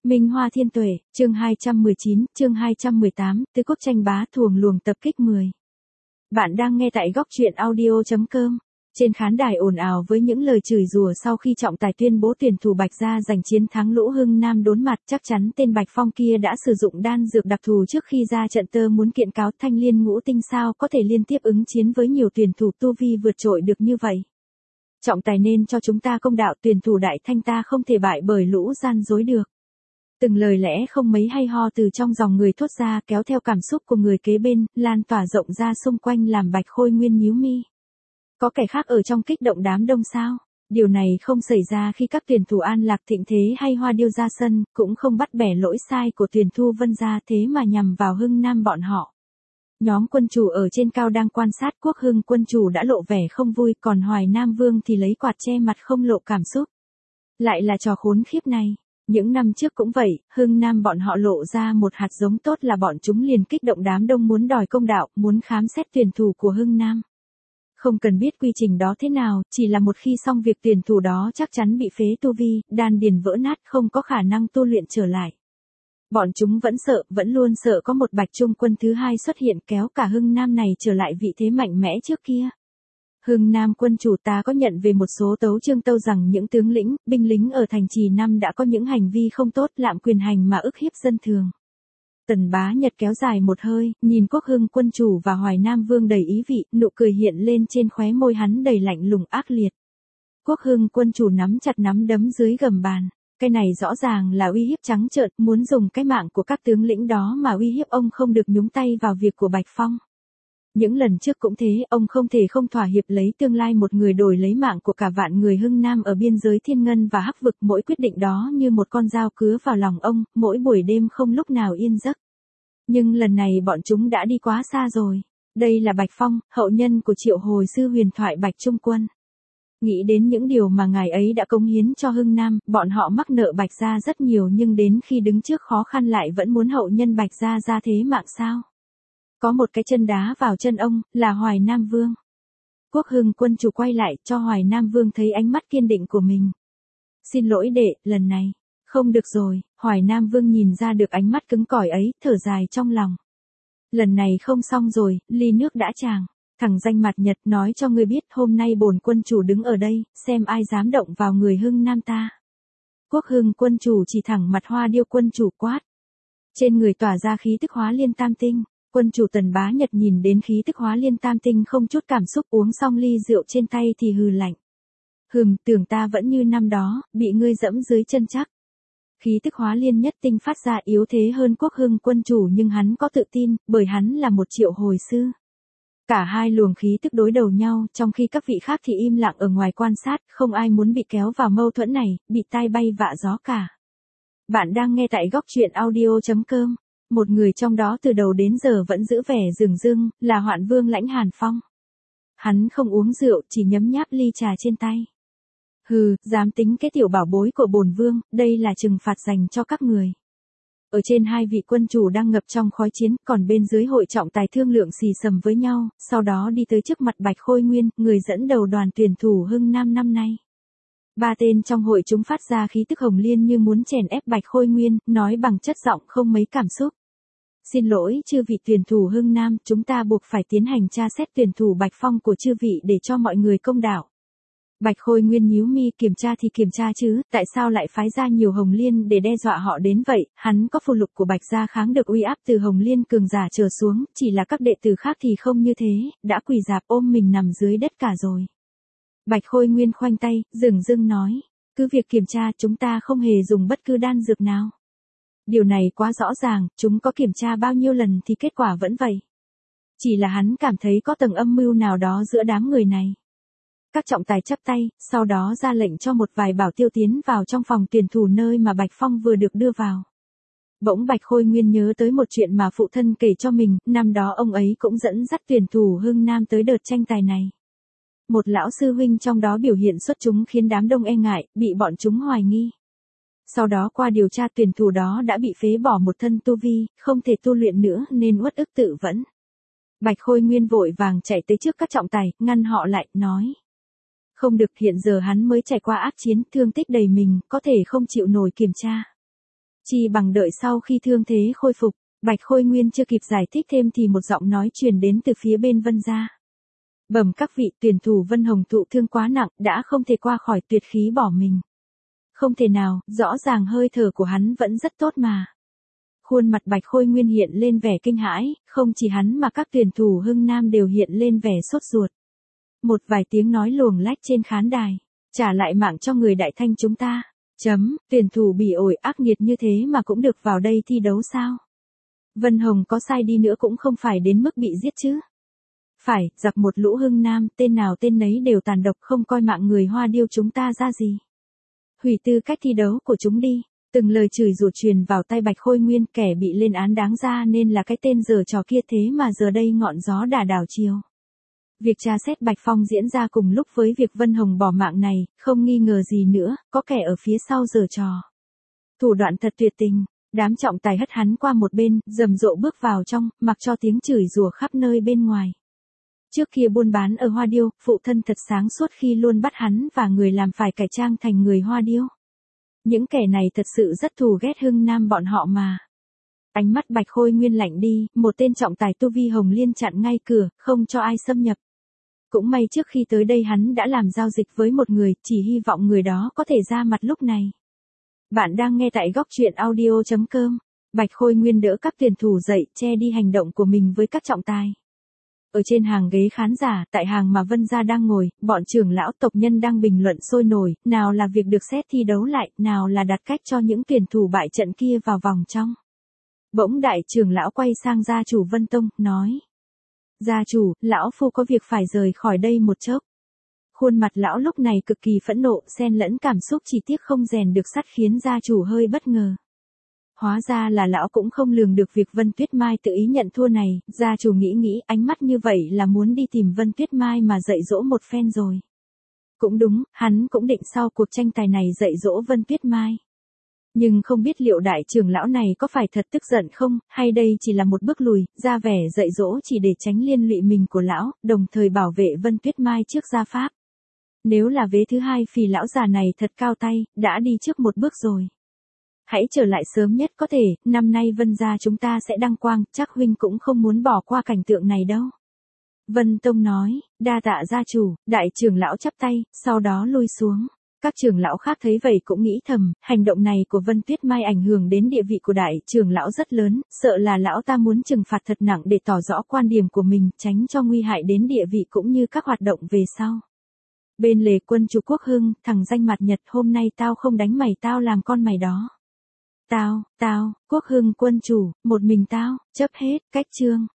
Minh Hoa Thiên Tuệ, chương 218, Tứ Quốc tranh bá thuồng luồng tập kích 10. Bạn đang nghe tại góc truyện audio.com. Trên khán đài ồn ào với những lời chửi rủa sau khi trọng tài tuyên bố tuyển thủ Bạch Gia giành chiến thắng Lỗ Hưng Nam đốn mặt, chắc chắn tên Bạch Phong kia đã sử dụng đan dược đặc thù trước khi ra trận. Tơ muốn kiện cáo Thanh Liên Ngũ Tinh sao có thể liên tiếp ứng chiến với nhiều tuyển thủ tu vi vượt trội được như vậy. Trọng tài nên cho chúng ta công đạo, tuyển thủ Đại Thanh ta không thể bại bởi lũ gian dối được. Từng lời lẽ không mấy hay ho từ trong dòng người thốt ra, kéo theo cảm xúc của người kế bên, lan tỏa rộng ra xung quanh làm Bạch Khôi Nguyên nhíu mi. Có kẻ khác ở trong kích động đám đông sao? Điều này không xảy ra khi các tuyển thủ An Lạc Thịnh Thế hay Hoa Điêu ra sân, cũng không bắt bẻ lỗi sai của tuyển Thu Vân gia, thế mà nhằm vào Hưng Nam bọn họ. Nhóm quân chủ ở trên cao đang quan sát, Quốc Hưng quân chủ đã lộ vẻ không vui, còn Hoài Nam Vương thì lấy quạt che mặt không lộ cảm xúc. Lại là trò khốn khiếp này. Những năm trước cũng vậy, Hưng Nam bọn họ lộ ra một hạt giống tốt là bọn chúng liền kích động đám đông muốn đòi công đạo, muốn khám xét tuyển thủ của Hưng Nam. Không cần biết quy trình đó thế nào, chỉ là một khi xong việc tuyển thủ đó chắc chắn bị phế tu vi, đan điền vỡ nát, không có khả năng tu luyện trở lại. Bọn chúng vẫn luôn sợ có một Bạch Trung quân thứ hai xuất hiện kéo cả Hưng Nam này trở lại vị thế mạnh mẽ trước kia. Hưng Nam quân chủ ta có nhận về một số tấu chương tâu rằng những tướng lĩnh, binh lính ở thành trì năm đã có những hành vi không tốt, lạm quyền hành mà ức hiếp dân thường. Tần Bá Nhật kéo dài một hơi, nhìn Quốc Hưng quân chủ và Hoài Nam Vương đầy ý vị, nụ cười hiện lên trên khóe môi hắn đầy lạnh lùng ác liệt. Quốc Hưng quân chủ nắm chặt nắm đấm dưới gầm bàn. Cái này rõ ràng là uy hiếp trắng trợn, muốn dùng cái mạng của các tướng lĩnh đó mà uy hiếp ông không được nhúng tay vào việc của Bạch Phong. Những lần trước cũng thế, ông không thể không thỏa hiệp lấy tương lai một người đổi lấy mạng của cả vạn người Hưng Nam ở biên giới Thiên Ngân và Hắc Vực. Mỗi quyết định đó như một con dao cứa vào lòng ông, mỗi buổi đêm không lúc nào yên giấc. Nhưng lần này bọn chúng đã đi quá xa rồi. Đây là Bạch Phong, hậu nhân của Triệu Hồi sư huyền thoại Bạch Trung Quân. Nghĩ đến những điều mà ngài ấy đã cống hiến cho Hưng Nam, bọn họ mắc nợ Bạch Gia rất nhiều, nhưng đến khi đứng trước khó khăn lại vẫn muốn hậu nhân Bạch Gia ra thế mạng sao? Có một cái chân đá vào chân ông, là Hoài Nam Vương. Quốc Hưng quân chủ quay lại cho Hoài Nam Vương thấy ánh mắt kiên định của mình. Xin lỗi đệ, lần này, không được rồi. Hoài Nam Vương nhìn ra được ánh mắt cứng cỏi ấy, thở dài trong lòng. Lần này không xong rồi, ly nước đã tràng. Thằng danh mặt Nhật, nói cho ngươi biết, hôm nay bổn quân chủ đứng ở đây, xem ai dám động vào người Hưng Nam ta. Quốc Hưng quân chủ chỉ thẳng mặt Hoa Điêu quân chủ quát. Trên người tỏa ra khí tức Hóa Liên Tam Tinh. Quân chủ Tần Bá Nhật nhìn đến khí tức Hóa Liên Tam Tinh không chút cảm xúc, uống xong ly rượu trên tay thì hừ lạnh. Tưởng ta vẫn như năm đó, bị ngươi dẫm dưới chân chắc. Khí tức Hóa Liên Nhất Tinh phát ra yếu thế hơn Quốc Hưng quân chủ, nhưng hắn có tự tin, bởi hắn là một Triệu Hồi sư. Cả hai luồng khí tức đối đầu nhau, trong khi các vị khác thì im lặng ở ngoài quan sát, không ai muốn bị kéo vào mâu thuẫn này, bị tai bay vạ gió cả. Bạn đang nghe tại góc truyện audio.com. Một người trong đó từ đầu đến giờ vẫn giữ vẻ dửng dưng, là Hoạn Vương Lãnh Hàn Phong. Hắn không uống rượu, chỉ nhấm nháp ly trà trên tay. Dám tính cái tiểu bảo bối của bổn vương, đây là trừng phạt dành cho các người. Ở trên hai vị quân chủ đang ngập trong khói chiến, còn bên dưới hội trọng tài thương lượng xì xầm với nhau, sau đó đi tới trước mặt Bạch Khôi Nguyên, người dẫn đầu đoàn tuyển thủ Hưng Nam năm nay. Ba tên trong hội chúng phát ra khí tức hồng liên như muốn chèn ép Bạch Khôi Nguyên, nói bằng chất giọng không mấy cảm xúc. Xin lỗi chư vị tuyển thủ Hưng Nam, chúng ta buộc phải tiến hành tra xét tuyển thủ Bạch Phong của chư vị để cho mọi người công đạo. Bạch Khôi Nguyên nhíu mi, kiểm tra thì kiểm tra chứ, tại sao lại phái ra nhiều hồng liên để đe dọa họ đến vậy? Hắn có phù lục của Bạch gia kháng được uy áp từ hồng liên cường giả trở xuống, chỉ là các đệ tử khác thì không như thế, đã quỳ rạp ôm mình nằm dưới đất cả rồi. Bạch Khôi Nguyên khoanh tay, dửng dưng nói, cứ việc kiểm tra, chúng ta không hề dùng bất cứ đan dược nào. Điều này quá rõ ràng, chúng có kiểm tra bao nhiêu lần thì kết quả vẫn vậy. Chỉ là hắn cảm thấy có tầng âm mưu nào đó giữa đám người này. Các trọng tài chắp tay, sau đó ra lệnh cho một vài bảo tiêu tiến vào trong phòng tuyển thủ nơi mà Bạch Phong vừa được đưa vào. Bỗng Bạch Khôi Nguyên nhớ tới một chuyện mà phụ thân kể cho mình, năm đó ông ấy cũng dẫn dắt tuyển thủ Hưng Nam tới đợt tranh tài này. Một lão sư huynh trong đó biểu hiện xuất chúng khiến đám đông e ngại, bị bọn chúng hoài nghi. Sau đó qua điều tra tuyển thủ đó đã bị phế bỏ một thân tu vi, không thể tu luyện nữa nên uất ức tự vẫn. Bạch Khôi Nguyên vội vàng chạy tới trước các trọng tài, ngăn họ lại, nói. Không được, hiện giờ hắn mới trải qua ác chiến, thương tích đầy mình, có thể không chịu nổi kiểm tra. Chi bằng đợi sau khi thương thế khôi phục. Bạch Khôi Nguyên chưa kịp giải thích thêm thì một giọng nói truyền đến từ phía bên Vân gia. Bẩm các vị, tuyển thủ Vân Hồng thụ thương quá nặng, đã không thể qua khỏi tuyệt khí bỏ mình. Không thể nào, rõ ràng hơi thở của hắn vẫn rất tốt mà. Khuôn mặt Bạch Khôi Nguyên hiện lên vẻ kinh hãi, không chỉ hắn mà các tuyển thủ Hưng Nam đều hiện lên vẻ sốt ruột. Một vài tiếng nói luồng lách trên khán đài. Trả lại mạng cho người Đại Thanh chúng ta. Tuyển thủ bỉ ổi ác nghiệt như thế mà cũng được vào đây thi đấu sao? Vân Hồng có sai đi nữa cũng không phải đến mức bị giết chứ. Phải, giặc một lũ Hưng Nam, tên nào tên nấy đều tàn độc, không coi mạng người Hoa Điêu chúng ta ra gì. Hủy tư cách thi đấu của chúng đi. Từng lời chửi rủa truyền vào tay Bạch Khôi Nguyên, kẻ bị lên án đáng ra nên là cái tên giở trò kia, thế mà giờ đây ngọn gió đã đảo chiều. Việc tra xét Bạch Phong diễn ra cùng lúc với việc Vân Hồng bỏ mạng này, không nghi ngờ gì nữa, có kẻ ở phía sau giở trò. Thủ đoạn thật tuyệt tình, đám trọng tài hất hắn qua một bên, rầm rộ bước vào trong, mặc cho tiếng chửi rủa khắp nơi bên ngoài. Trước kia buôn bán ở Hoa Điêu, phụ thân thật sáng suốt khi luôn bắt hắn và người làm phải cải trang thành người Hoa Điêu. Những kẻ này thật sự rất thù ghét Hưng Nam bọn họ mà. Ánh mắt Bạch Khôi Nguyên lạnh đi, một tên trọng tài tu vi Hồng Liên chặn ngay cửa, không cho ai xâm nhập. Cũng may trước khi tới đây hắn đã làm giao dịch với một người, chỉ hy vọng người đó có thể ra mặt lúc này. Bạn đang nghe tại góc truyện audio.com. Bạch Khôi Nguyên đỡ các tuyển thủ dậy, che đi hành động của mình với các trọng tài. Ở trên hàng ghế khán giả, tại hàng mà Vân gia đang ngồi, bọn trưởng lão tộc nhân đang bình luận sôi nổi, nào là việc được xét thi đấu lại, nào là đặt cách cho những tuyển thủ bại trận kia vào vòng trong. Bỗng đại trưởng lão quay sang gia chủ Vân Tông, nói. Gia chủ, lão phu có việc phải rời khỏi đây một chốc. Khuôn mặt lão lúc này cực kỳ phẫn nộ, xen lẫn cảm xúc, chỉ tiếc không rèn được sắt khiến gia chủ hơi bất ngờ. Hóa ra là lão cũng không lường được việc Vân Tuyết Mai tự ý nhận thua này, gia chủ nghĩ ánh mắt như vậy là muốn đi tìm Vân Tuyết Mai mà dạy dỗ một phen rồi. Cũng đúng, hắn cũng định sau cuộc tranh tài này dạy dỗ Vân Tuyết Mai. Nhưng không biết liệu đại trưởng lão này có phải thật tức giận không, hay đây chỉ là một bước lùi, ra vẻ dạy dỗ chỉ để tránh liên lụy mình của lão, đồng thời bảo vệ Vân Tuyết Mai trước gia pháp. Nếu là vế thứ hai phì lão già này thật cao tay, đã đi trước một bước rồi. Hãy trở lại sớm nhất có thể, năm nay Vân gia chúng ta sẽ đăng quang, chắc huynh cũng không muốn bỏ qua cảnh tượng này đâu. Vân Tông nói, đa tạ gia chủ, đại trưởng lão chắp tay, sau đó lui xuống. Các trưởng lão khác thấy vậy cũng nghĩ thầm, hành động này của Vân Tuyết Mai ảnh hưởng đến địa vị của đại trưởng lão rất lớn, sợ là lão ta muốn trừng phạt thật nặng để tỏ rõ quan điểm của mình, tránh cho nguy hại đến địa vị cũng như các hoạt động về sau. Bên lề quân chủ Quốc Hưng, thằng danh mặt Nhật, hôm nay tao không đánh mày, tao làm con mày đó. Tao, Quốc Hưng quân chủ, một mình tao, chấp hết, cách chương.